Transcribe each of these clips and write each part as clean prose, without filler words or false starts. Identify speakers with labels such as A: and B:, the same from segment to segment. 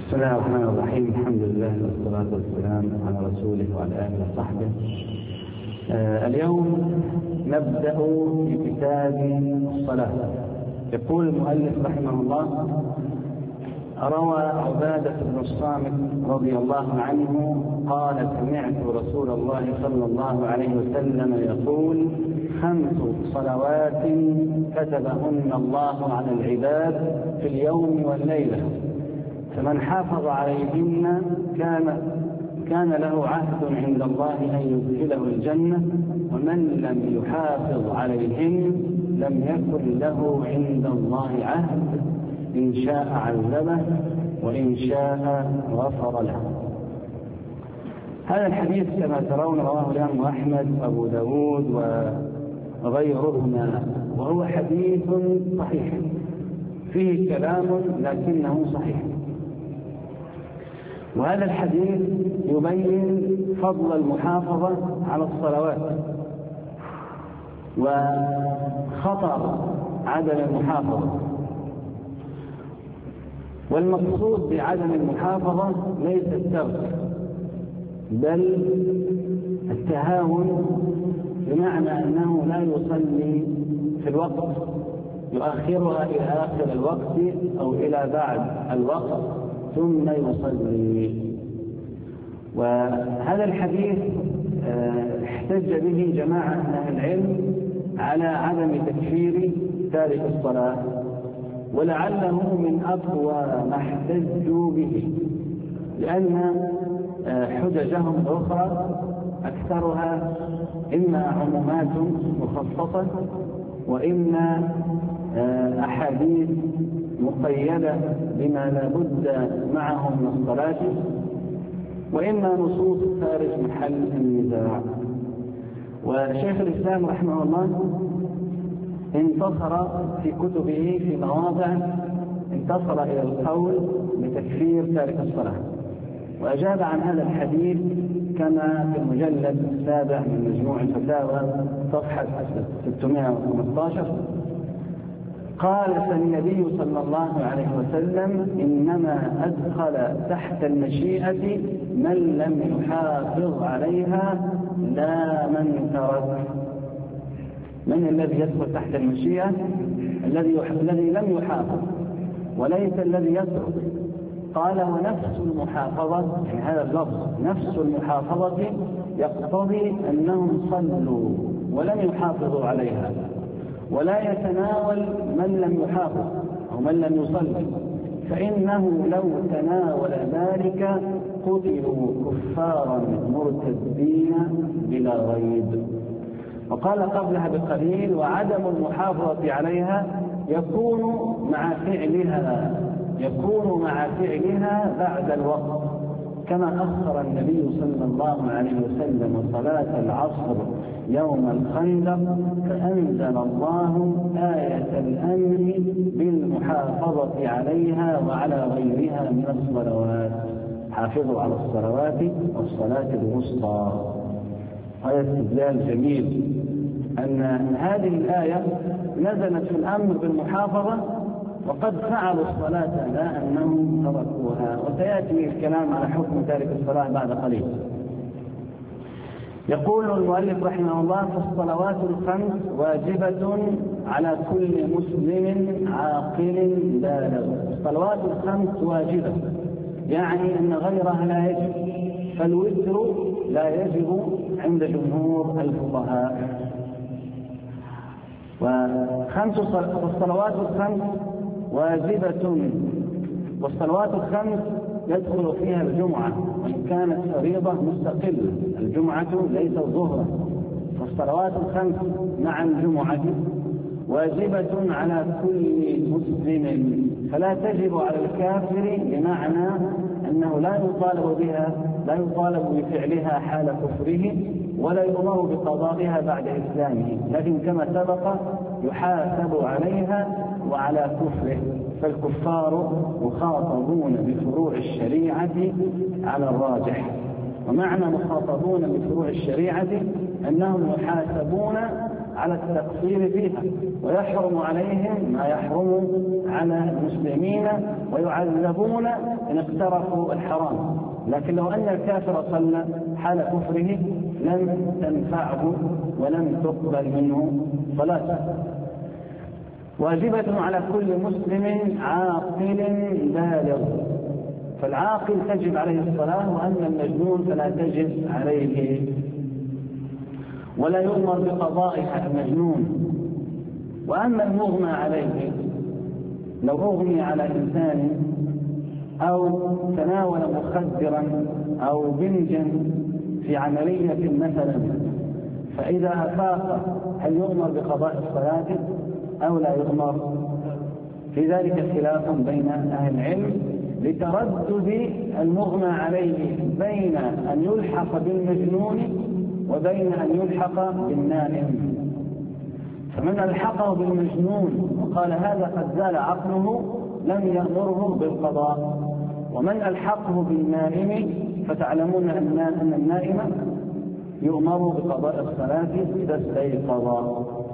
A: بسم الله الرحمن الرحيم. الحمد لله والصلاة والسلام على رسوله وعلى آله وصحبه. اليوم نبدأ بكتاب الصلاة. يقول المؤلف رحمه الله: روى عبادة بن الصامت رضي الله عنه قال: سمعت رسول الله صلى الله عليه وسلم يقول: 5 صلوات كتبهن الله على العباد في اليوم والليلة، فمن حافظ عليهن كان له عهد عند الله أن يدخله الجنة، ومن لم يحافظ عليهن لم يكن له عند الله عهد، إن شاء عذبه وإن شاء غفر له. هذا الحديث كما ترون رواه الإمام أحمد وأبو داود وغيرهما، وهو حديث صحيح فيه كلام لكنه صحيح. وهذا الحديث يبين فضل المحافظة على الصلوات وخطر عدم المحافظة. والمقصود بعدم المحافظة ليس الترك، بل التهاون، بمعنى أنه لا يصلي في الوقت، يؤخرها إلى آخر الوقت أو إلى بعد الوقت ثم يصلي. وهذا الحديث احتج به جماعة من أهل العلم على عدم تكفير تارك الصلاة، ولعله من أقوى ما احتجوا به، لأن حججهم الأخرى أكثرها إما عمومات مخصصة، وإما أحاديث مقيدة بما لا بد معه من الصلاة، وإما نصوص خارج محل النزاع. وشيخ الإسلام رحمه الله انتصر في كتبه في مواضع انتصر إلى القول بتكفير تارك الصلاة، وأجاب عن هذا الحديث كما في المجلد 7 من مجموع الفتاوى صفحة 615. قال: النبي صلى الله عليه وسلم: إنما أدخل تحت المشيئة من لم يحافظ عليها لا من ترك. من الذي يدخل تحت المشيئة؟ الذي لم يحافظ، وليس الذي يترك. قال: ونفس المحافظة، يعني هذا اللفظ نفس المحافظة يقتضي أنهم صلوا ولم يحافظوا عليها، ولا يتناول من لم يحافظ أو من لم يصلي، فإنه لو تناول ذلك قتلوا كفارا مرتدين بلا ريب. وقال قبلها بقليل: وعدم المحافظة عليها يكون مع فعلها بعد الوقت، كما أخر النبي صلى الله عليه وسلم صلاة العصر يوم الخندق، فأنزل الله آية الأمر بالمحافظة عليها وعلى غيرها من الصلوات: حافظوا على الصلوات والصلاة الوسطى. هذا استدلال جميل أن هذه الآية نزلت في الأمر بالمحافظة، وقد فعلوا الصلاة لا أنهم تركوها. وسيأتي الكلام على حكم تارك الصلاة بعد قليل. يقول المؤلف رحمه الله: فالصلوات الخمس واجبة على كل مسلم عاقل بالغ. الصلوات الخمس واجبة، يعني أن غيرها لا يجب، فالوتر لا يجب عند جمهور الفقهاء. والصلوات الخمس واجبة، والصلوات الخمس يدخل فيها الجمعة وإن كانت فريضة مستقلة، الجمعة ليست ظهرا، فالصلوات الخمس مع الجمعة واجبة على كل مسلم، فلا تجب على الكافر، بمعنى أنه لا يطالب بفعلها حال كفره، ولا يؤمر بقضائها بعد إسلامه، لكن كما سبق يحاسب عليها وعلى كفره. فالكفار مخاطبون بفروع الشريعة على الراجح، ومعنى مخاطبون بفروع الشريعة أنهم يحاسبون على التقصير فيها، ويحرم عليهم ما يحرم على المسلمين ويعذبون إن اقترفوا الحرام. لكن لو أن الكافر صلى حال كفره لم تنفعه ولم تقبل منه صلاته. واجبة على كل مسلم عاقل بالغ، فالعاقل تجب عليه الصلاة، وأما المجنون فلا تجب عليه ولا يؤمر بقضائها المجنون. وأما المغمى عليه، لو أغمي على إنسان أو تناول مخدرا أو بنجا في عملية مثلا، فإذا أفاق هل يؤمر بقضاء الصلاة أو لا يؤمر؟ في ذلك خلاف بين أهل العلم لتردد المغمى عليه بين أن يلحق بالمجنون وبين أن يلحق بالنائم. فمن ألحقه بالمجنون وقال هذا قد زال عقله لم يأمره بالقضاء، ومن ألحقه بالنائم فتعلمون أن النائم يؤمر بقضاء الصلاة إذا استيقظ.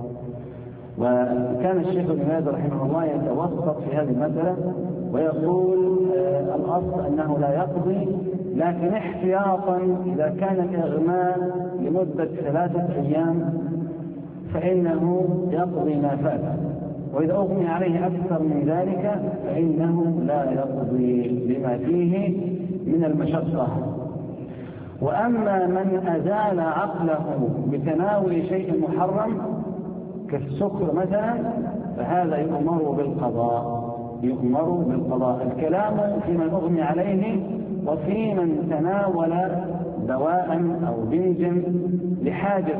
A: وكان الشيخ ابن باز رحمه الله يتوسط في هذه المسألة ويقول الأصل أنه لا يقضي، لكن احتياطا إذا كان الإغماء لمدة 3 أيام فإنه يقضي ما فات، وإذا أغمي عليه أكثر من ذلك فإنه لا يقضي لما فيه من المشقة. وأما من أزال عقله بتناول شيء محرم كالسكر مثلا فهذا يؤمر بالقضاء. الكلام في من أغمي عليه وفي من تناول دواء أو بنجا لحاجة،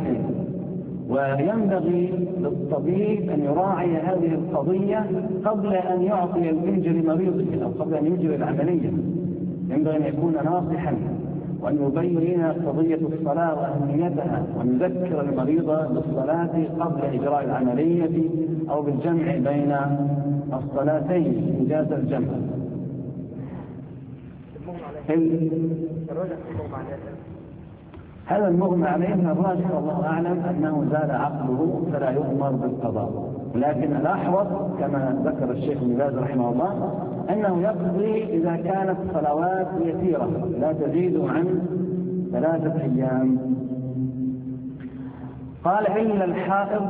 A: وينبغي للطبيب أن يراعي هذه القضية قبل أن يعطي البنج لمريضه أو قبل أن يجري العملية. ينبغي أن يكون ناصحا وأن يبين قضية الصلاة وأهميتها، وأن يذكر المريض بالصلاة قبل إجراء العملية أو بالجمع بين الصلاتين إنجاز الجمع. هذا المغمى عليه الراجح والله أعلم أنه زال عقله فلا يؤمر بالقضاء، لكن الأحوط كما ذكر الشيخ ابن باز رحمه الله أنه يقضي إذا كانت صلوات يسيرة لا تزيد عن 3 أيام. قال إلا الحائض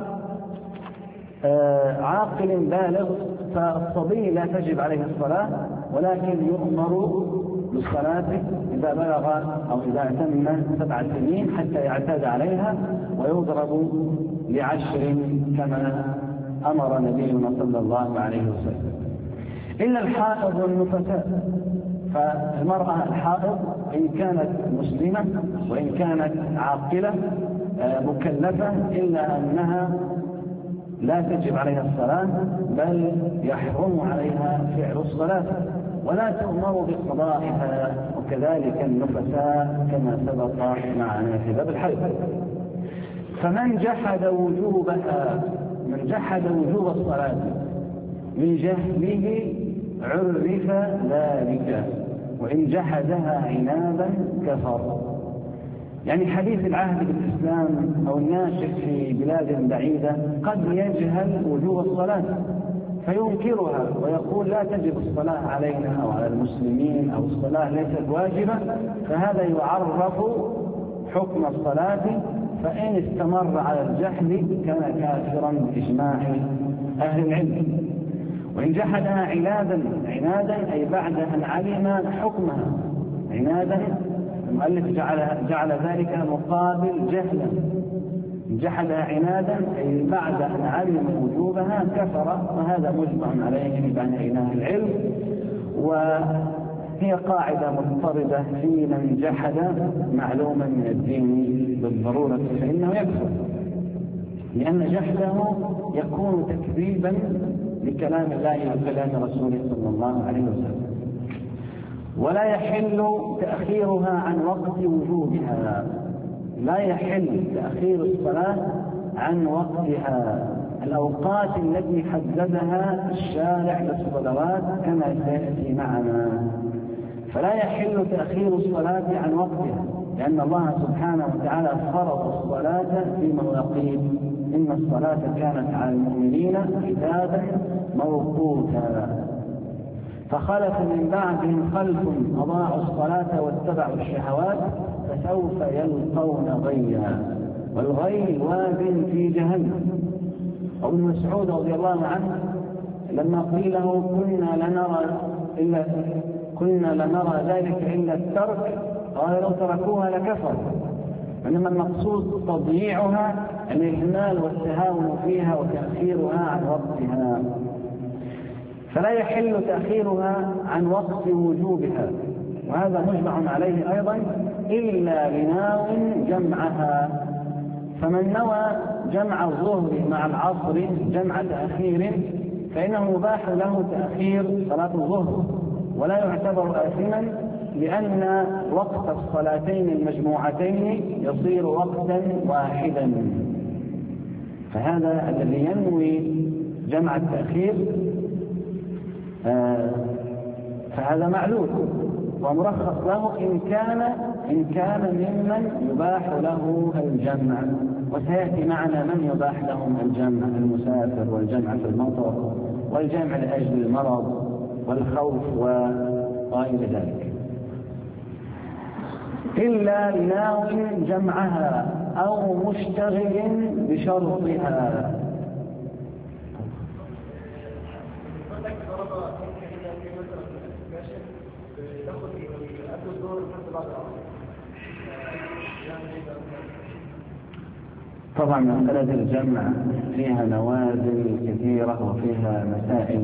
A: عاقل بالغ، فالصبي لا تجب عليه الصلاة ولكن يؤمر بالصلاة إذا بلغ أو إذا أتم 7 سنين حتى يعتاد عليها، ويضرب ل10 كما أمر نبينا صلى الله عليه وسلم. إلا الحائض والنفساء، فالمرأة الحائض إن كانت مسلمة وإن كانت عاقلة مكلفة إلا أنها لا تجب عليها الصلاة بل يحرم عليها فعل الصلاة ولا تؤمر بقضائها، وكذلك النفساء كما سبق معنا في باب الحيض. فمن جحد وجوبها، من جحد وجوب الصلاة من جهله عرف ذلك، وإن جحدها عنادا كفر. يعني حديث العهد بالإسلام أو الناشئ في بلاد بعيدة قد يجهل وجوب الصلاة فينكرها ويقول لا تجب الصلاة علينا أو على المسلمين أو الصلاة ليست واجبة، فهذا يعرف حكم الصلاة، فإن استمر على الجهل كان كافرا بإجماع أهل العلم. وإن جحدها عنادا أي بعد أن علم حكمها. عنادا المؤلف جعل ذلك مقابل جهلا. جحدها عنادا أي بعد أن علم وجوبها كفر، وهذا مجمع عليه بين أهل العلم، وهي قاعدة مضطردة في من جحد معلوما من الدين بالضرورة فإنه يكفر، لأن جحده يكون تكذيبا لكلام الله وكلام رسوله صلى الله عليه وسلم. ولا يحل تأخيرها عن وقت وجوبها، لا يحل تأخير الصلاة عن وقتها، الأوقات التي حددها الشارع للصلوات كما سيأتي معنا، فلا يحل تأخير الصلاة عن وقتها. لأن الله سبحانه وتعالى فرض الصلاة في مواقيت، إن الصلاة كانت على المؤمنين كتابا موقوتا. فخلف من بعدهم خلف أضاعوا الصلاة واتبعوا الشهوات فسوف يلقون غيا، والغي واد في جهنم. وابن مسعود رضي الله عنه لما قيل له كنا لنرى ذلك إلا الترك قال لو تركوها لكفر، إنما المقصود تضييعها، الإهمال والتهاون فيها وتأخيرها عن وقتها، فلا يحل تأخيرها عن وقت وجوبها، وهذا مجمع عليه أيضا إلا لناو جمعها. فمن نوى جمع الظهر مع العصر جمع تأخير فإنه يباح له تأخير صلاة الظهر ولا يعتبر آثما، لأن وقت الصلاتين المجموعتين يصير وقتا واحدا. فهذا الذي ينوي جمع التأخير فهذا معلول ومرخص له إن كان ممن يباح له الجمع، وسيأتي معنا من يباح لهم الجمع: المسافر، والجمع في المطر، والجمع لأجل المرض والخوف وغير ذلك. إلا لناو جمعها أو مشتغل بشرطها. طبعا مسألة الجمع فيها نوازل كثيرة وفيها مسائل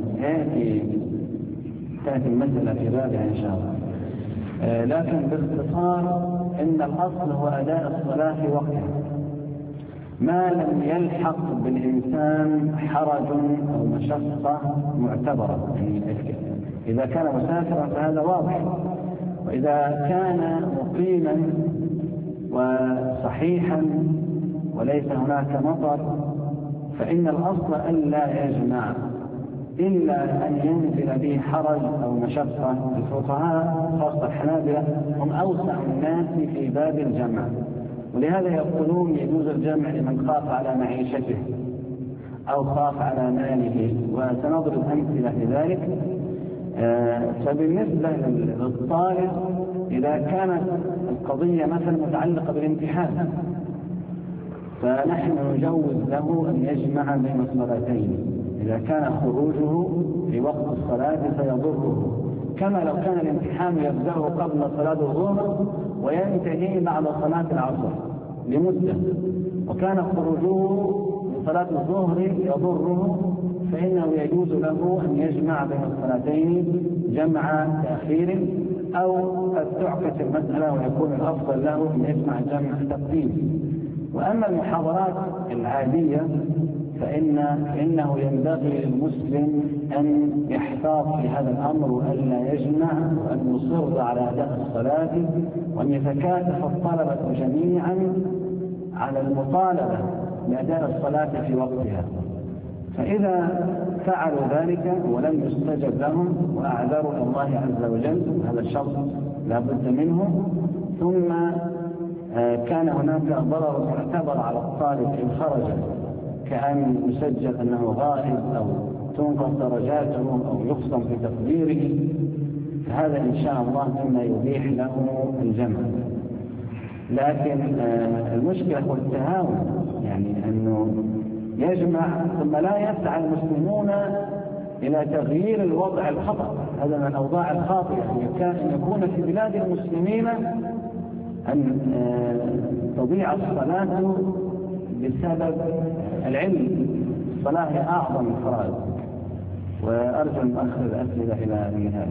A: تأتي المسألة في بابها إن شاء الله، لكن باختصار إن الأصل هو أداء الصلاة في وقتها ما لم يلحق بالإنسان حرج أو مشقة معتبرة. يعني إذا كان مسافرا فهذا واضح، وإذا كان مقيما وصحيحا وليس هناك مطر فإن الأصل ألا يجمع إلا أن ينزل به حرج أو مشقة. الفقهاء خاصة الحنابلة هم أوسع الناس في باب الجمع، ولهذا يقولون يجوز الجمع لمن خاف على معيشته أو خاف على ماله، وسنضرب أمثلة لذلك. فبالنسبة للطالب إذا كانت القضية مثلا متعلقة بالامتحان فنحن نجوز له أن يجمع بين الصلاتين إذا كان خروجه في وقت الصلاة فيضره، كما لو كان الامتحان يبدأه قبل صلاة الظهر وينتهي بعد صلاة العصر لمدة، وكان خروجه لصلاة الظهر يضره، فإنه يجوز له أن يجمع بين الصلاتين جمع تأخير، أو قد تعكس المسألة ويكون الأفضل له أن يجمع جمع تقديم. وأما المحاضرات العادية فإنه ينبغي للمسلم أن يحتاط في هذا الأمر وألا يجمع، وأن يصر على أداء الصلاة، وأن يتكاتف الطلبة جميعا على المطالبة بأداء الصلاة في وقتها. فإذا فعلوا ذلك ولم يستجب لهم وأعذروا الله عز وجل، هذا الشرط لا بد منه، ثم كان هناك ضرر معتبر على الطالب إن خرج، كأن يسجل أنه غائب أو تنقص درجاته أو يخصم في تقديره، فهذا إن شاء الله مما يبيح له الجمع. لكن المشكلة هو التهاون، يعني أنه يجمع ثم لا يسعى المسلمون إلى تغيير الوضع الخطأ. هذا من الأوضاع الخاطئة، أن يكون في بلاد المسلمين أن تضيع الصلاة بسبب العلم. الصلاة هي أعظم الفرائض، وأرجو أن أخذ الأسئلة إلى النهاية.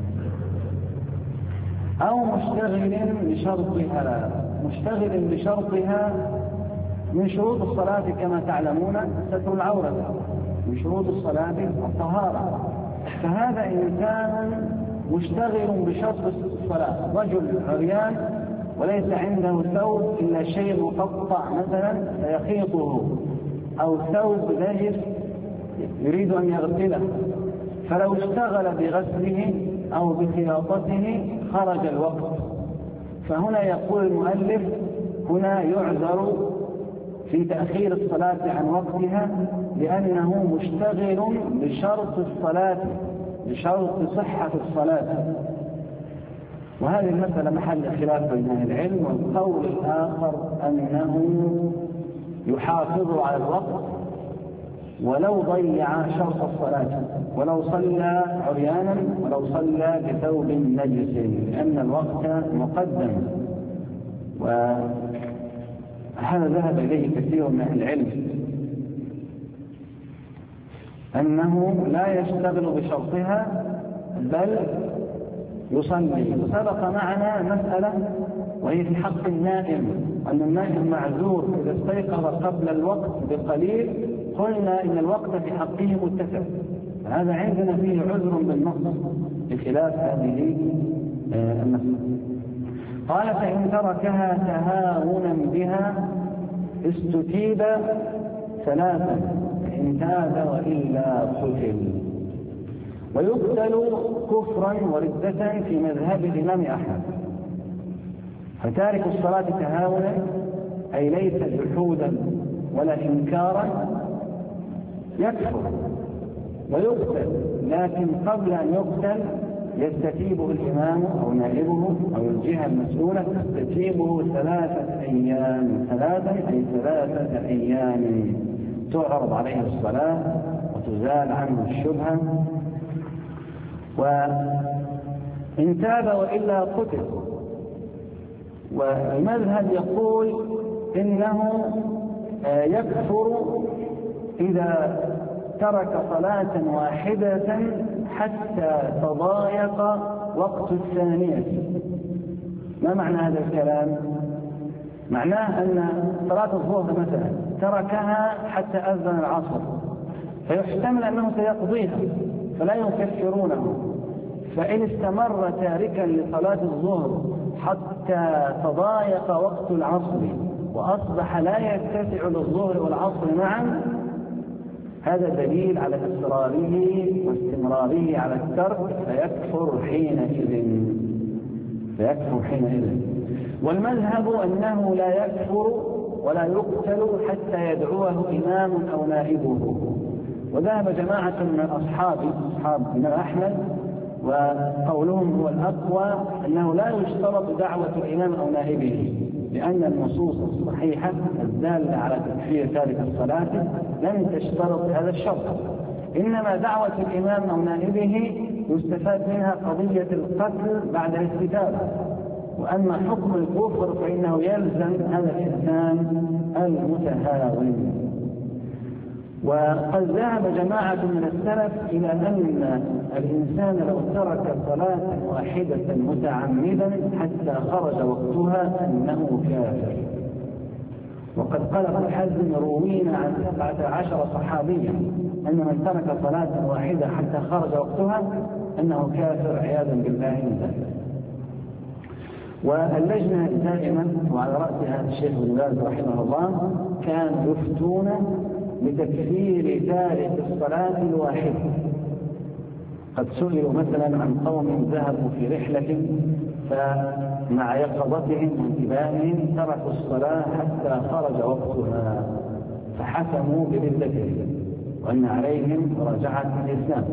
A: أو مشتغل بشرطها. مشتغل بشرطها من شروط الصلاة كما تعلمون ستر العورة، من شروط الصلاة الطهارة، فهذا إنسان مشتغل بشرط الصلاة، رجل عريان وليس عنده ثوب إلا شيء مقطع مثلا فيخيطه، أو ثوب نجس يريد أن يغسله، فلو اشتغل بغسله أو بخياطته خرج الوقت، فهنا يقول المؤلف هنا يعذر في تأخير الصلاة عن وقتها لأنه مشتغل بشرط الصلاة، بشرط صحة الصلاة. وهذه المسألة محل خلاف بين أهل العلم. والقول الآخر أنه يحافظ على الوقت ولو ضيع شرط الصلاة، ولو صلى عريانا، ولو صلى بثوب نجس، لأن الوقت مقدم. وهذا ذهب إليه كثير من أهل العلم، أنه لا يشتغل بشرطها بل يصلي. وسبق معنا مسألة وهي في حق النائم، أن النائم معذور إذا استيقظ قبل الوقت بقليل، قلنا إن الوقت في حقه متسع، هذا عندنا فيه عذر بالنص بخلاف هذه المسألة. قال فإن تركها تهاونا بها استتيب ثلاثا إن تاب وإلا قتل. ويقتل كفرا وردة في مذهب الإمام أحمد. فتارك الصلاة تهاونا أي ليس جحودا ولا إنكارا يكفر ويقتل، لكن قبل أن يقتل يستتيبه الإمام أو نائبه أو الجهة المسؤولة، تستتيبه 3 أيام، 3 أيام تعرض عليه الصلاة وتزال عنه الشبهة. وإن تاب وإلا قتل. والمذهب يقول إنه يكفر إذا ترك صلاة واحدة حتى تضايق وقت الثانية. ما معنى هذا الكلام؟ معناه أن صلاة الظهر مثلا تركها حتى أذن العصر، فيحتمل أنه سيقضيها فلا يكفرونه. فإن استمر تاركا لصلاة الظهر حتى تضايق وقت العصر وأصبح لا يتسع للظهر والعصر معا، هذا دليل على إصراره واستمراره على الترك، فيكفر حينئذ. والمذهب أنه لا يكفر ولا يقتل حتى يدعوه إمام أو نائبه. وذهب جماعة من أصحاب الإمام أحمد وقولهم هو الأقوى أنه لا يشترط دعوة الإمام أو نائبه، لأن النصوص الصحيحة الدالة على تكفير تارك الصلاة لم تشترط هذا الشرط، إنما دعوة الإمام أو نائبه يستفاد منها قضية القتل بعد الاستتابة. وأما حكم الكفر فإنه يلزم هذا الإنسان المتهاون. وقد ذهب جماعة من السلف إلى أن الإنسان لو ترك صلاة واحدة متعمدا حتى خرج وقتها أنه كافر. وقد قال ابن حزم روينا عن 17 صحابيا أن من ترك صلاة واحدة حتى خرج وقتها أنه كافر عياذا بالله من ذلك. واللجنة دائما وعلى رأسها الشيخ ابن باز رحمه الله كان يفتون بتكفير تارك الصلاة الواحدة. قد سئلوا مثلا عن قوم ذهبوا في رحلة فمع يقظتهم وانتباههم تركوا الصلاة حتى خرج وقتها، فحكموا بردتهم وأن عليهم مراجعة الإسلام.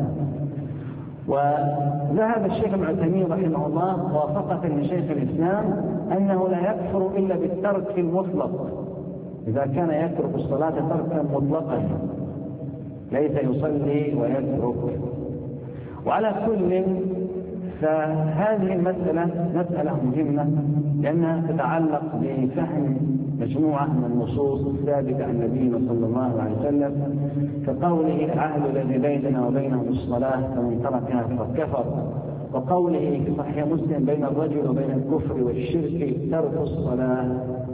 A: وذهب الشيخ ابن عثيمين رحمه الله موافقة لشيخ الإسلام أنه لا يكفر إلا بالترك المطلق، إذا كان يترك الصلاة تركا مطلقا ليس يصلي ويترك. وعلى كل فهذه المسألة مسألة مهمة لأنها تتعلق بفهم مجموعة من النصوص الثابتة عن نبينا صلى الله عليه وسلم، كقوله العهد الذي بيننا وبينهم الصلاة فمن تركها فقد كفر، وقوله في صحيح مسلم بين الرجل وبين الكفر والشرك ترك الصلاة.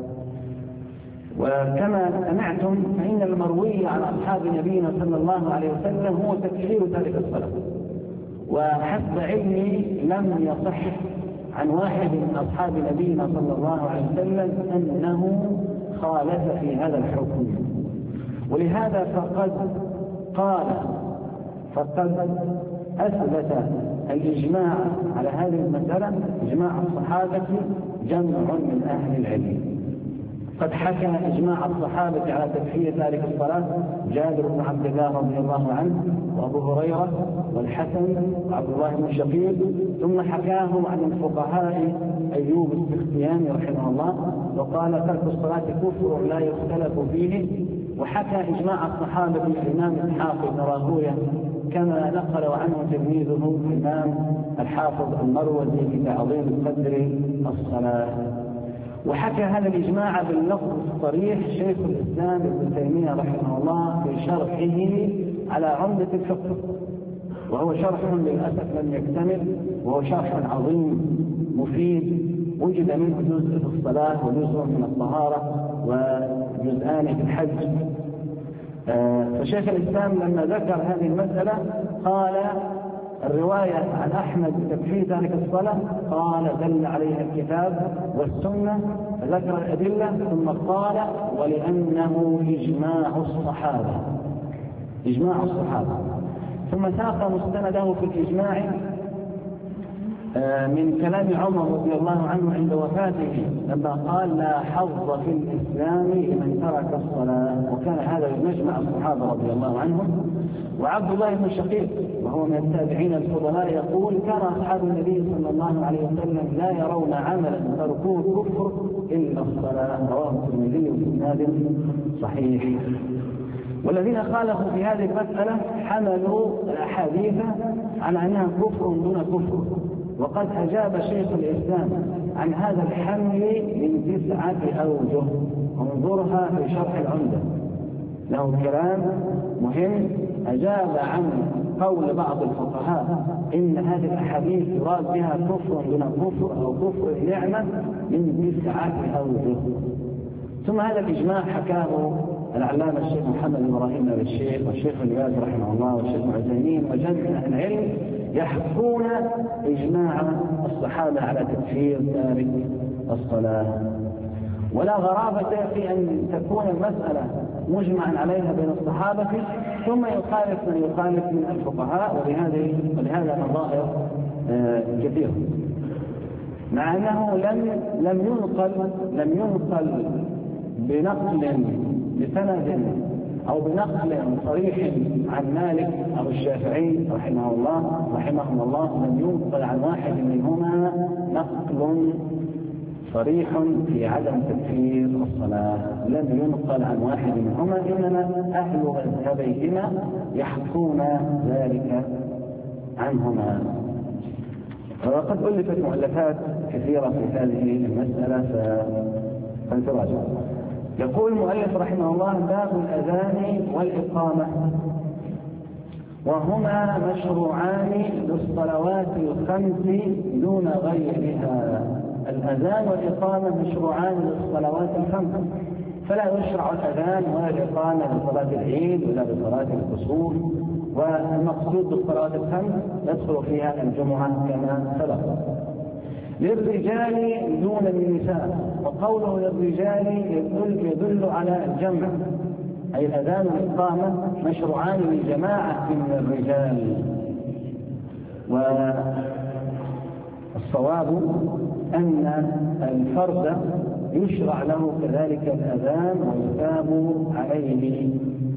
A: وكما سمعتم فإن المروي عن أصحاب نبينا صلى الله عليه وسلم هو تكفير تارك الصلاة. وحسب علمي لم يصح عن واحد من أصحاب نبينا صلى الله عليه وسلم أنه خالف في هذا الحكم. ولهذا فقد أثبت الإجماع على هذه المسألة إجماع الصحابة جمع من أهل العلم. قد حكى إجماع الصحابة على تكفير تارك الصلاة جابر بن عبد الله رضي الله عنه وأبو هريرة والحسن وعبد الله بن شقيق، ثم حكاه عن الفقهاء أيوب السختياني رحمه الله وقال ترك الصلاة كفر لا يختلف فيه. وحكى إجماع الصحابة الإمام إسحاق بن راهويه كما نقل عنه تلميذه الإمام الحافظ المروزي في تعظيم قدر الصلاة. وحكى هذا الإجماع باللفظ الصريح شيخ الإسلام ابن تيمية رحمه الله في شرحه على عمدة الفقه، وهو شرح للأسف لم يكتمل، وهو شرح عظيم مفيد وجد منه جزء في الصلاة وجزء من الطهارة وجزءان في الحج. فشيخ الإسلام لما ذكر هذه المسألة قال الرواية عن أحمد بتكفير تارك الصلاة قال دل عليها الكتاب والسنة، ذكر الأدلة ثم قال ولأنه إجماع الصحابة، إجماع الصحابة. ثم ساق مستنده في الإجماع من كلام عمر رضي الله عنه عند وفاته لما قال لا حظ في الإسلام لمن ترك الصلاة، وكان هذا مجمع الصحابة رضي الله عنهم. وعبد الله بن شقيق وهو من التابعين الفضلاء يقول كان أصحاب النبي صلى الله عليه وسلم لا يرون عملا تركوه كفر إلا الصلاة، رواه الترمذي بإسناد صحيح. والذين خالفوا في هذه المسألة حملوا الأحاديث على أنها كفر دون كفر، وقد أجاب شيخ الإسلام عن هذا الحمل من 9 أوجه، انظرها في شرح العمدة، له كلام مهم. أجاب عن قول بعض الفقهاء إن هذه الأحاديث يراد بها كفر دون كفر أو كفر النعمة من 9 أوجه. ثم هذا الإجماع حكاه العلامة الشيخ محمد بن إبراهيم آل الشيخ والشيخ ابن باز رحمه الله والشيخ عثيمين وجمع أهل العلم يحكون إجماع الصحابة على تكفير تارك الصلاة. ولا غرابة في أن تكون المسألة مجمعا عليها بين الصحابة ثم يخالف من يخالف من الفقهاء، ولهذا نظائر كثيرة، مع أنه لم ينقل بنقل بسند أو بنقل صريح عن مالك أو الشافعي رحمهم الله لم ينقل عن واحد منهما نقل صريح في عدم تكفير الصلاة، لم ينقل عن واحد منهما، إنما أهل مذهبيهما يحكون ذلك عنهما. وقد ألفت مؤلفات كثيرة في هذه المسألة فانتراجع. يقول المؤلف رحمه الله باب الأذان والإقامة، وهما مشروعان للصلوات الخمس دون غيرها. الأذان والإقامة مشروعان للصلوات الخمس، فلا يشرع الأذان ولا الإقامة لصلاة العيد ولا لصلاة الكسوف، والمقصود بالصلوات الخمس يدخل فيها الجمعة كما سبق. للرجال دون النساء، وقوله للرجال يدل على الجمع، أي الأذان والإقامة مشروعان لجماعة من الرجال. والصواب أن الفرد يشرع له كذلك الأذان ويثاب عليه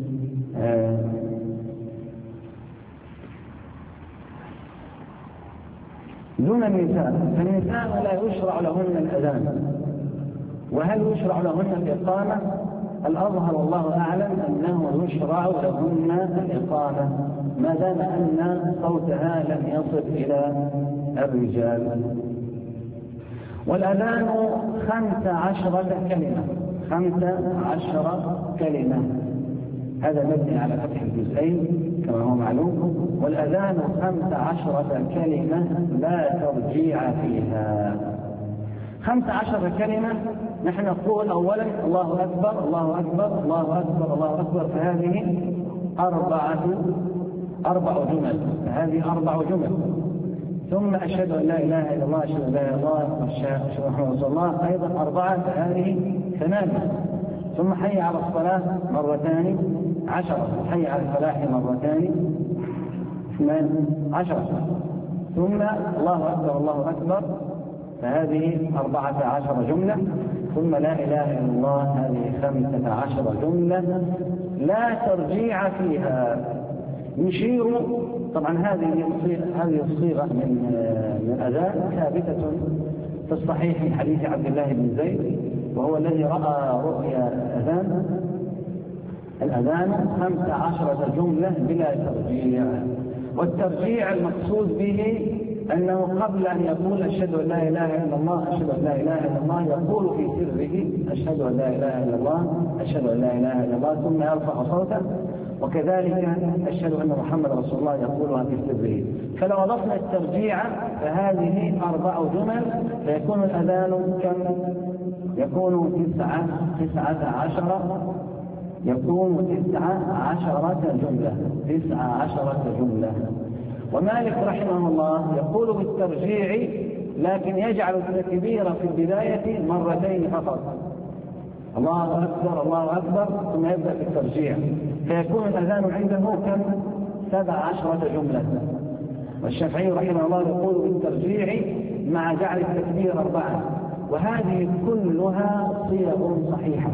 A: دون النساء. فالنساء لا يشرع لهن الأذان، وهل يشرع لهن الإقامة؟ الأظهر والله أعلم أنه يشرع لهن الإقامة ما دام أن صوتها لم يصل إلى الرجال. والأذان 15 كلمة، 15 كلمة، هذا مبني على فتح الجزئين كما هو معلوم. والأذان 15 كلمة لا ترجيع فيها. 15 كلمة نحن نقول أولا الله أكبر الله أكبر الله أكبر الله أكبر، فهذه 4 جمل، فهذه 4 جمل. ثم أشهد أن لا إله إلا الله أشهد أن لا إله إلا الله أشهد أن محمدا رسول الله أيضا 4، فهذه 8. ثم حي على الصلاة 2 10، حي على الفلاح 2 18. ثم الله أكبر الله أكبر فهذه 14 جملة، ثم لا إله إلا الله هذه 15 جملة لا ترجيع فيها. يشير طبعا هذه الصيغة من الأذان ثابتة في الصحيح من حديث عبد الله بن زيد، وهو الذي رأى رؤيا الأذان 15 جملة بلا ترجيع. والترجيع المقصود به أنه قبل أن يقول أشهد أن لا إله إلا الله أشهد أن لا إله إلا الله يقول في سره أشهد أن لا إله إلا الله أشهد أن لا إله إلا الله، ثم يرفع صوته، وكذلك أشهد أن محمد رسول الله يقولها في سره. فلو أضفنا الترجيع فهذه 4 جمل، فيكون الأذان كم؟ يكون 19 جملة 19 جملة. ومالك رحمه الله يقول بالترجيع، لكن يجعل التكبير في البداية مرتين فقط، الله أكبر الله أكبر، ثم يبدأ بالترجيع، فيكون الأذان عنده كم؟ 17 جملة. والشافعي رحمه الله يقول بالترجيع مع جعل التكبير 4، وهذه كلها صيغ صحيحة.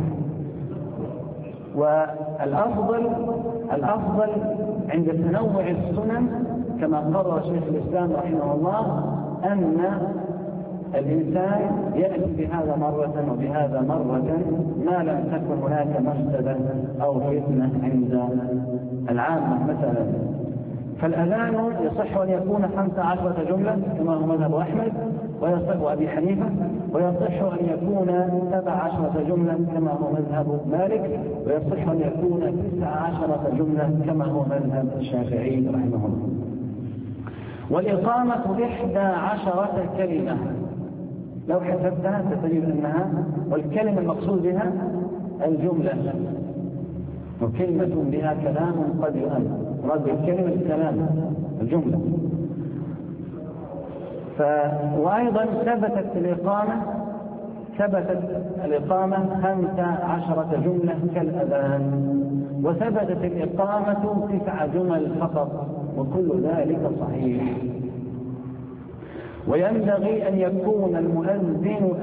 A: والأفضل عند تنوع السنن كما قرر شيخ الإسلام رحمه الله أن الإنسان يأتي بهذا مرة وبهذا مرة ما لم تكن هناك مفسدة أو فتنة عند العامة مثلا. فالأذان يصح أن يكون 15 جملة كما هو مذهب أحمد وأبي حنيفة، ويصح أن يكون 17 جملة كما هو مذهب مالك، ويصح أن يكون 19 جملة كما هو مذهب الشافعي رحمه الله. والإقامة 11 كلمة لو حسبتها ستجد أنها، والكلمة المقصود بها الجملة، وكلمة بها كلام قد يؤمن، مراد الكلمة الكلام الجملة. وأيضا ثبتت الإقامة 15 جملة كالأذان، وثبتت الإقامة 9 جمل فقط، وكل ذلك صحيح. وينبغي أن يكون المؤذن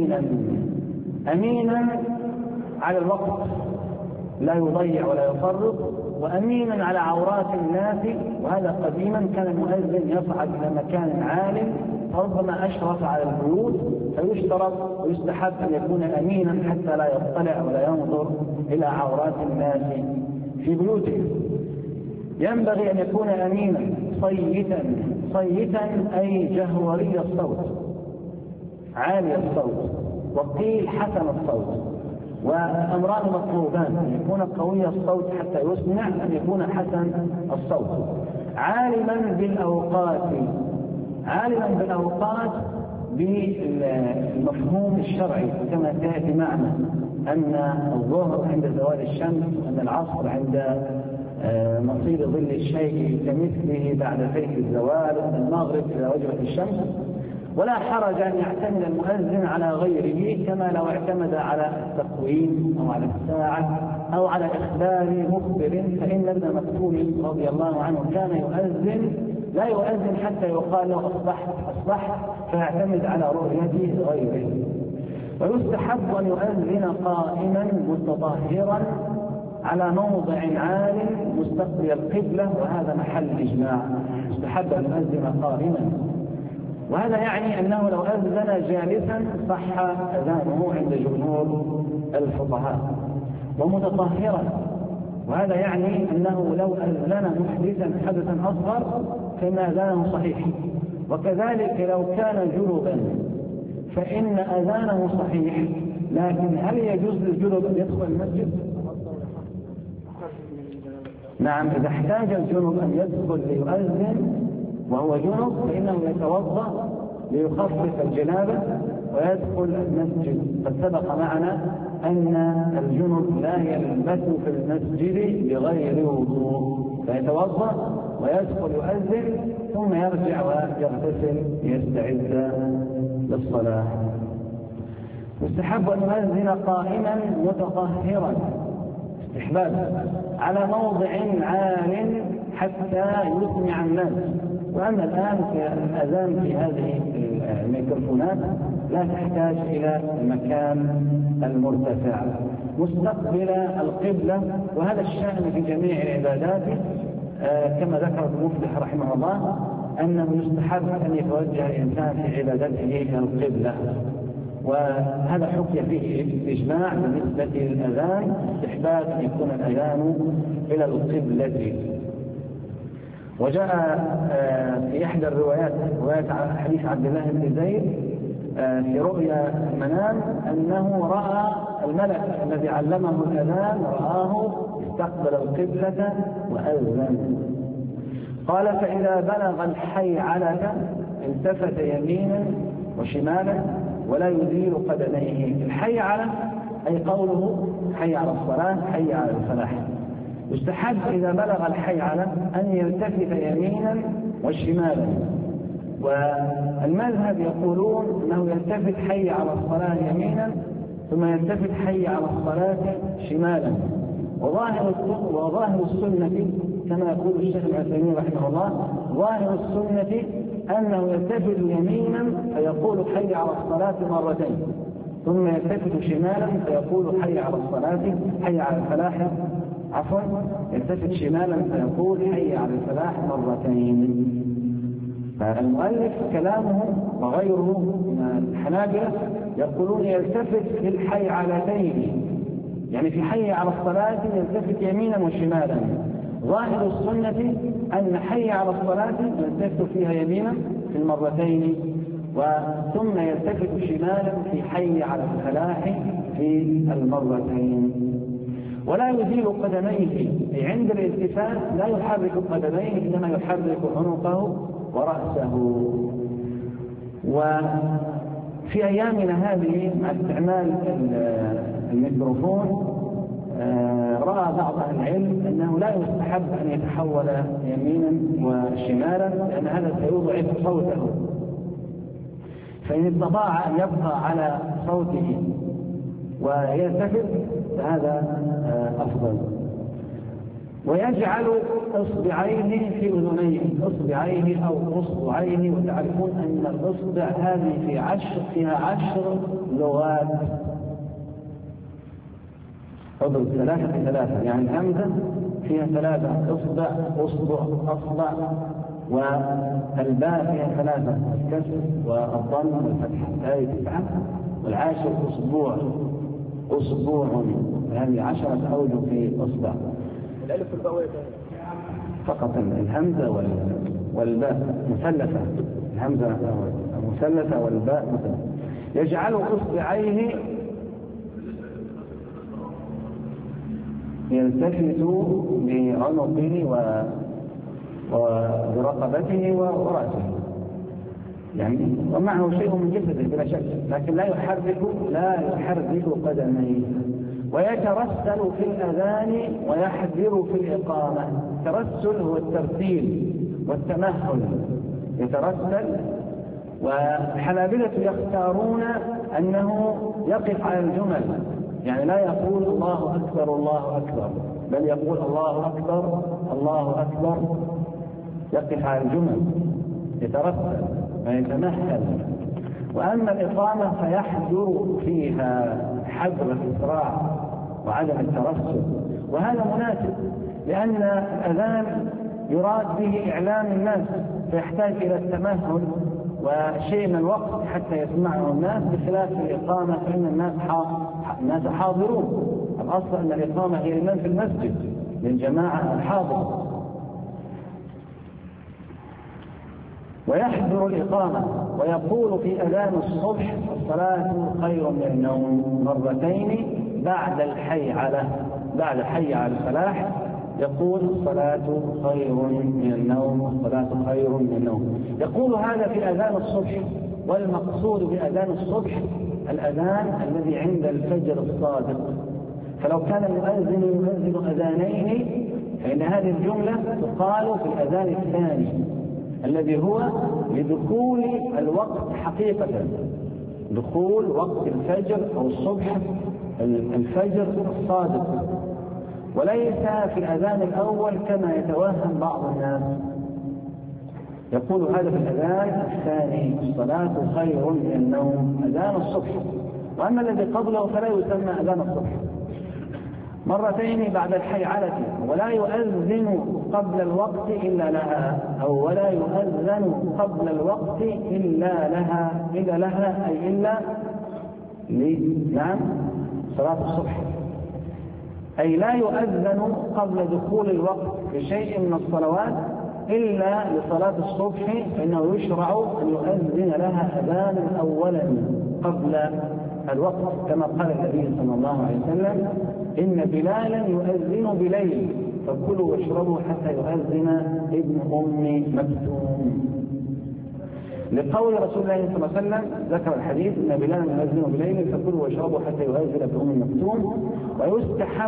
A: أمينا على الوقت، لا يضيع ولا يفرط، وأمينا على عورات الناس. وهذا قديما كان المؤذن يصعد إلى مكان عال ربما أشرف على البيوت، فيشترط ويستحب أن يكون أمينا حتى لا يطلع ولا ينظر إلى عورات الناس في بيوتهم. ينبغي أن يكون أمينا صيتا أي جهوري الصوت عالي الصوت، وقيل حسن الصوت، والأمران مطلوبان، أن يكون قوي الصوت حتى يسمع، أن يكون حسن الصوت. عالما بالأوقات بالمفهوم الشرعي كما سيأتي معنا، أن الظهر عند زوال الشمس، أن العصر عند مصير ظل الشيء كمثله بعد فيء الزوال، أن المغرب إذا وجبت الشمس. ولا حرج أن يعتمد المؤذن على غيره، كما لو اعتمد على التقويم أو على الساعة أو على إخبار مخبر، فإن ابن مكتوم رضي الله عنه كان يؤذن لا يؤذن حتى يقال له أصبحت، فيعتمد على رؤية غيره. ويستحب أن يؤذن قائما متطهرا على موضع عال مستقبل القبلة، وهذا محل إجماع، يستحب أن يؤذن قائما. وهذا يعني أنه لو أذن جالسا صح أذانه عند جمهور الفقهاء، ومتطهرا، وهذا يعني أنه لو أذن محدثا حدثا أصغر فإن أذانه صحيح. وكذلك لو كان جنبا فإن أذانه صحيح، لكن هل يجوز للجنب أن يدخل المسجد؟ نعم، إذا احتاج الجنب أن يدخل ليؤذن وهو جنب فإنه يتوضأ ليخفف الجنابة ويدخل المسجد. قد سبق معنا أن الجنب لا يلبث في المسجد بغير وضوء، فيتوضأ ويدخل يؤذن ثم يرجع ويغتسل ليستعد للصلاة. يستحب أن يؤذن قائما متطهرا استحبابا على موضع عال حتى يسمع الناس. وأما الآن في الأذان في هذه الميكروفونات لا تحتاج إلى المكان المرتفع، مستقبل القبلة. وهذا الشأن في جميع العبادات كما ذكر ابن مفلح رحمه الله أنه يستحب أن يتوجه الإنسان في عبادته إلى القبلة، وهذا حكي فيه الإجماع بالنسبة للأذان، استحباب أن يكون الأذان إلى القبلة. وجاء في إحدى الروايات رواية حديث عبد الله بن زيد في رؤيا المنام أنه رأى الملك الذي علمه الأذان رآه استقبل القبلة وأذن. قال فإذا بلغ الحي على التفت يمينا وشمالا ولا يزيل قدميه. الحي على أي قوله حي على الصلاة حي على الفلاح. يستحب إذا بلغ الحي على أن يلتفت يمينا وشمالا، والمذهب يقولون أنه يلتفت حي على الصلاة يمينا ثم يلتفت حي على الصلاة شمالا. وظاهر السنة كما يقول الشيخ العثيمين رحمه الله، ظاهر السنة أنه يلتفت يمينا فيقول حي على الصلاة مرتين، ثم يلتفت شمالا فيقول حي على الصلاة حي على الفلاح، عفوا يلتفت شمالا فيقول حي على الفلاح مرتين. فالمؤلف كلامه وغيره من الحنابلة يقولون يلتفت في الحي علتين، يعني في حي على الصلاة يلتفت يمينا وشمالا. ظاهر السنة أن حي على الصلاة يلتفت فيها يمينا في المرتين، ثم يلتفت شمالا في حي على الفلاح في المرتين. ولا يزيل قدميه، أي عند الالتفات لا يحرك قدميه إنما يحرك عنقه ورأسه. وفي أيامنا هذه مع استعمال الميكروفون رأى بعض أهل العلم أنه لا يستحب أن يتحول يمينا وشمالا لأن هذا سيضعف صوته، فإن استطاع أن يبقى على صوته ويلتفت فهذا أفضل. ويجعل إصبعيه في أذنيه، إصبعيه أو أصبعيه، وتعرفون أن الإصبع هذه فيها 10 لغات، اضرب 3 في 3 يعني الهمزة فيها 3، إصبع أصبع أصبع، والباء فيها 3 الكسر والضم والفتح، هذه 9، والعاشر أسبوع أسبوع، هذه 10 أوجه في أصبع.
B: الألف والباء
A: فقط الهمزة والباء مثلثة، الهمزة مثلثة والباء مثلثة. يجعل إصبعيه يلتفت بعنقه ورقبته ورأسه، يعني ومعه شيء من جسده بلا شك، لكن لا يحرك قدميه. ويترسل في الأذان ويحذر في الإقامة. الترسل هو الترتيل والتمهل، يترسل. والحنابلة يختارون أنه يقف على الجمل، يعني لا يقول الله أكبر الله أكبر، بل يقول الله أكبر الله أكبر، يقف على الجمل يترسل ويتمهل. وأما الإقامة فيحذر فيها حذر الإسراع وعدم الترسل، وهذا مناسب لأن الأذان يراد به إعلام الناس، فيحتاج إلى التمهل وشيء من الوقت حتى يسمعه الناس، بخلاف الإقامة فإن الناس حاضرون. الأصل أن الإقامة هي الإمام في المسجد للجماعة الحاضرة. ويحضر الإقامة ويقول في أذان الصبح الصلاة خير من النوم مرتين بعد الحي على الفلاح، يقول الصلاة خير من النوم، الصلاة خير من النوم. يقول هذا في أذان الصبح، والمقصود بأذان الصبح الأذان الذي عند الفجر الصادق. فلو كان المؤذن يؤذن أذانين فإن هذه الجملة تقال في الأذان الثاني الذي هو لدخول الوقت حقيقة، دخول وقت الفجر أو الصبح الفجر الصادق، وليس في الأذان الأول كما يتوهم بعض الناس. يقول هذا في الأذان الثاني: الصلاة خير من النوم، أذان الصبح. وأما الذي قبله فلا يسمى أذان الصبح، مرتين بعد الحيعلة، ولا يؤذن قبل الوقت إلا لها، أو ولا يؤذن قبل الوقت إلا لها، إلا لها أي إلا نعم صلاة الصبح، أي لا يؤذن قبل دخول الوقت بشيء من الصلوات إلا لصلاة الصبح، فإنه يشرع أن يؤذن لها أذانا أولا قبل الوقت، كما قال النبي صلى الله عليه وسلم: إن بلالا يؤذن بليل فكلوا واشربوا حتى يؤذن ابن أم مكتوم. لقول رسول الله صلى الله عليه وسلم ذكر الحديث: إن بلالا يؤذن بليل فكلوا واشربوا حتى يؤذن ابن أم مكتوم. ويستحب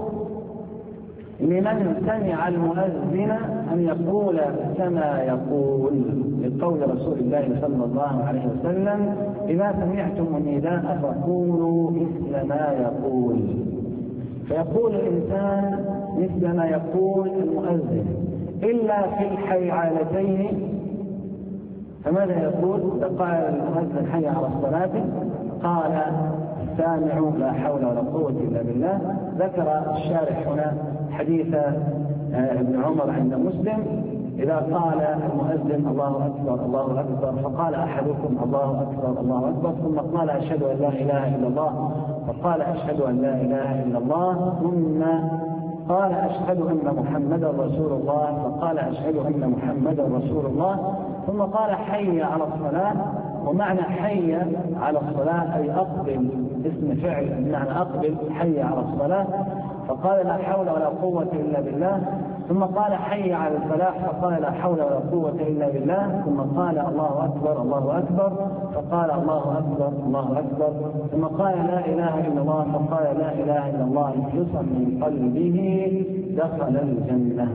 A: لمن سمع المؤذن أن يقول كما يقول، لقول رسول الله صلى الله عليه وسلم: إذا سمعتم النداء فقولوا مثل ما يقول. فيقول الإنسان مثل ما يقول المؤذن، إلا في الحيعلتين. فماذا يقول؟ إذا قال المؤذن حي على الصلاة قال السامع لا حول ولا قوة إلا بالله. ذكر الشارح هنا حديث ابن عمر عند مسلم: إذا قال المؤذن الله أكبر الله أكبر فقال أحدكم الله أكبر الله أكبر، ثم قال أشهد أن لا إله إلا الله، فقال أشهد أن لا إله إلا الله، ثم قال أشهد أن محمدا رسول الله، فقال أشهد أن محمدا رسول الله، ثم قال حي على الصلاة. ومعنى حي على الصلاة أي أقبل، اسم فعل بمعنى أقبل، حي على الصلاة، فقال لا حول ولا قوة إلا بالله. ثم قال حي على الفلاح، فقال لا حول ولا قوة إلا بالله. ثم قال الله أكبر الله أكبر، فقال الله أكبر الله أكبر. ثم قال لا إله إلا الله، فقال لا إله إلا الله مخلصا من قلبه دخل الجنة.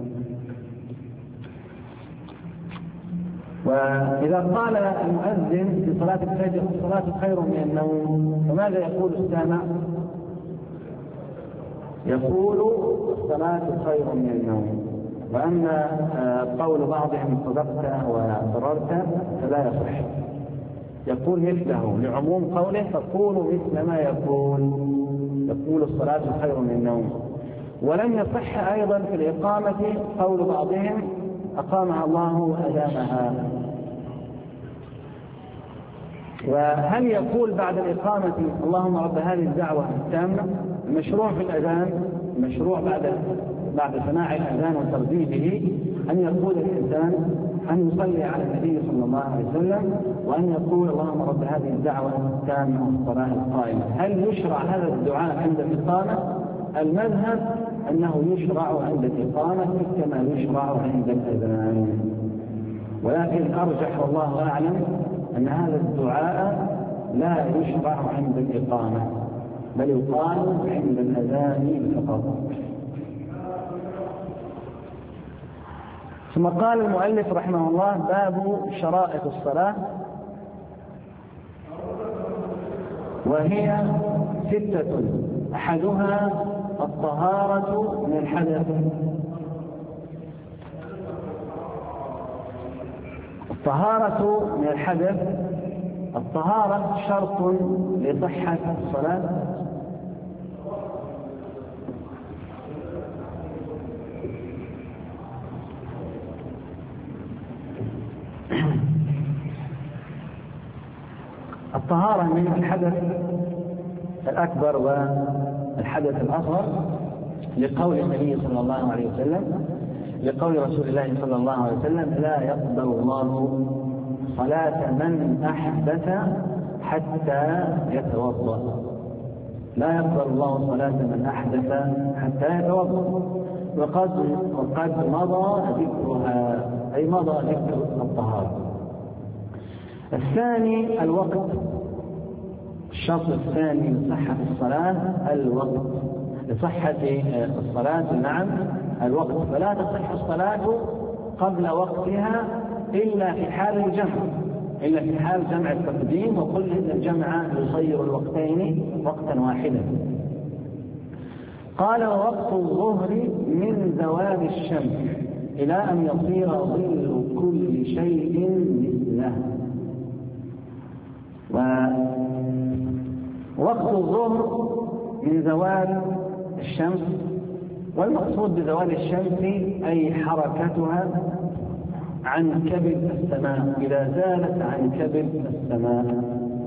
A: وإذا قال المؤذن في صلاة الفجر: الصلاة خير من النوم، فماذا يقول السامع؟ يقول: الصلاة خير من النوم. وأما قول بعضهم صدقت وضررت فلا يصح، يقول مثله لعموم قوله: فقولوا مثل ما يقول، يقول الصلاة خير من النوم. ولم يصح أيضا في الإقامة قول بعضهم: أقامها الله وأدامها. وهل يقول بعد الإقامة اللهم رب هذه الدعوة التامة؟ المشروع في الأذان، المشروع بعد سماع الأذان وترديده أن يقول الإنسان أن يصلي على النبي صلى الله عليه وسلم، وأن يقول اللهم رب هذه الدعوة التامة والصلاة القائمة. هل يشرع هذا الدعاء عند الإقامة؟ المذهب أنه يشرع عند الإقامة كما يشرع عند الأذان، ولكن أرجح والله أعلم أن هذا الدعاء لا يشرع عند الإقامة، بل يقال عند الأذان فقط. ثم قال المؤلف رحمه الله: باب شرائط الصلاة، وهي 6: أحدها الطهارة من الحدث. الطهارة من الحدث، الطهارة شرط لصحة الصلاة. الطهارة من الحدث الأكبر والحدث الأصغر، لقول النبي صلى الله عليه وسلم، لقول رسول الله صلى الله عليه وسلم: لا يقبل الله صلاة من أحدث حتى يتوضأ. لا يقبل الله صلاة من أحدث حتى يتوضأ. وقد مضى ذكرها، أي مضى ذكر الطهارة. الثاني الوقت، الشرط الثاني لصحة الصلاة الوقت، لصحة الصلاة نعم الوقت، فلا تصح الصلاة قبل وقتها إلا في حال الجمع، إلا في حال جمع التقديم، وقل إن الجمع يصير الوقتين وقتا واحدا. قال: ووقت الظهر من زوال الشمس إلى أن يصير ظل كل شيء مثله. ووقت الظهر من زوال الشمس، والمقصود بزوال الشمس أي حركتها عن كبد السماء، إذا زالت عن كبد السماء.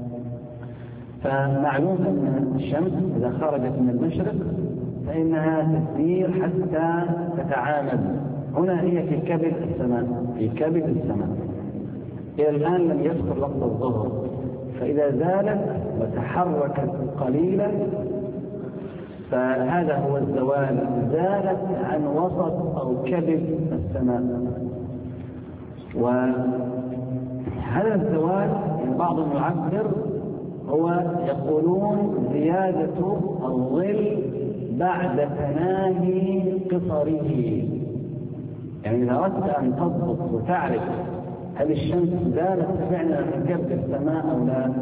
A: فمعلوم أن الشمس إذا خرجت من المشرق فإنها تسير حتى تتعامد. هنا هي في كبد السماء، في كبد السماء. إلى الآن لم يدخل وقت الظهر، فإذا زالت وتحركت قليلا فهذا هو الزوال، زالت عن وسط أو كبد السماء. وهذا الزوال بعضهم يعبر، هو يقولون زيادة الظل بعد تناهي قصره. يعني إذا أردت أن تضبط وتعرف هل الشمس زالت فعلا من كبد السماء أو لا،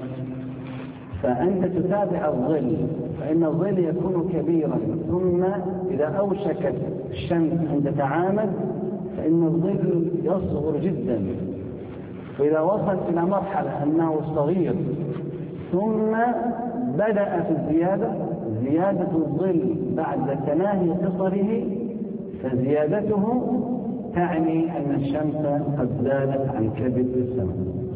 A: فأنت تتابع الظل، فإن الظل يكون كبيرا، ثم إذا أوشكت الشمس أن تتعامد فإن الظل يصغر جدا، فإذا وصل إلى مرحلة أنه صغير ثم بدأ في زيادة الظل بعد تناهي قصره، فزيادته تعني أن الشمس قد زالت عن كبد السماء.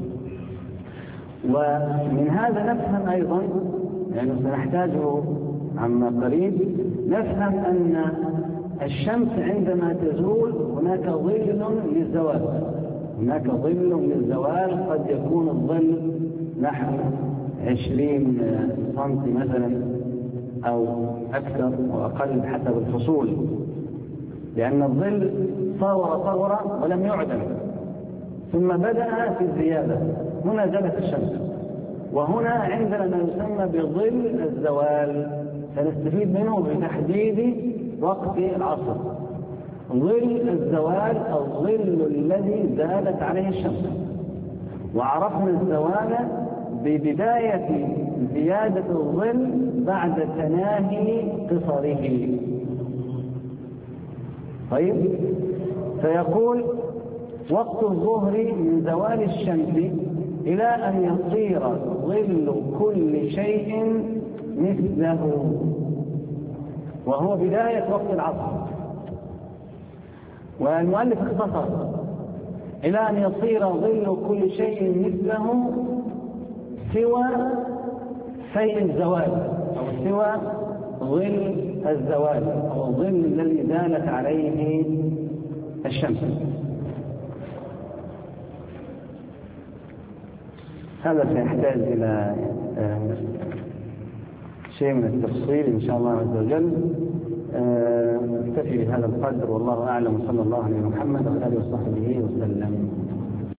A: ومن هذا نفهم أيضا، يعني سنحتاجه عما قريب، نفهم أن الشمس عندما تزول هناك ظل للزوال، هناك ظل للزوال، قد يكون الظل نحو 20 سنتي مثلا أو أكثر وأقل حسب الفصول، لأن الظل صغر ولم يعدم، ثم بدأ في الزيادة. هنا زالت الشمس، وهنا عندنا ما يسمى بظل الزوال، سنستفيد منه بتحديد وقت العصر. ظل الزوال الظل الذي زالت عليه الشمس، وعرفنا الزوال ببداية زيادة الظل بعد تناهي قصره. طيب، فيقول وقت الظهر من زوال الشمس إلى أن يصير ظل كل شيء مثله، وهو بداية وقت العصر. والمؤلف اختصر إلى أن يصير ظل كل شيء مثله سوى في الزوال، أو سوى ظل الزوال، أو الظل الذي زالت عليه الشمس. هذا سيحتاج إلى شيء من التفصيل إن شاء الله عز وجل. نكتفي بهذا القدر، والله أعلم، صلى الله عليه محمد وآله وصحبه وسلم.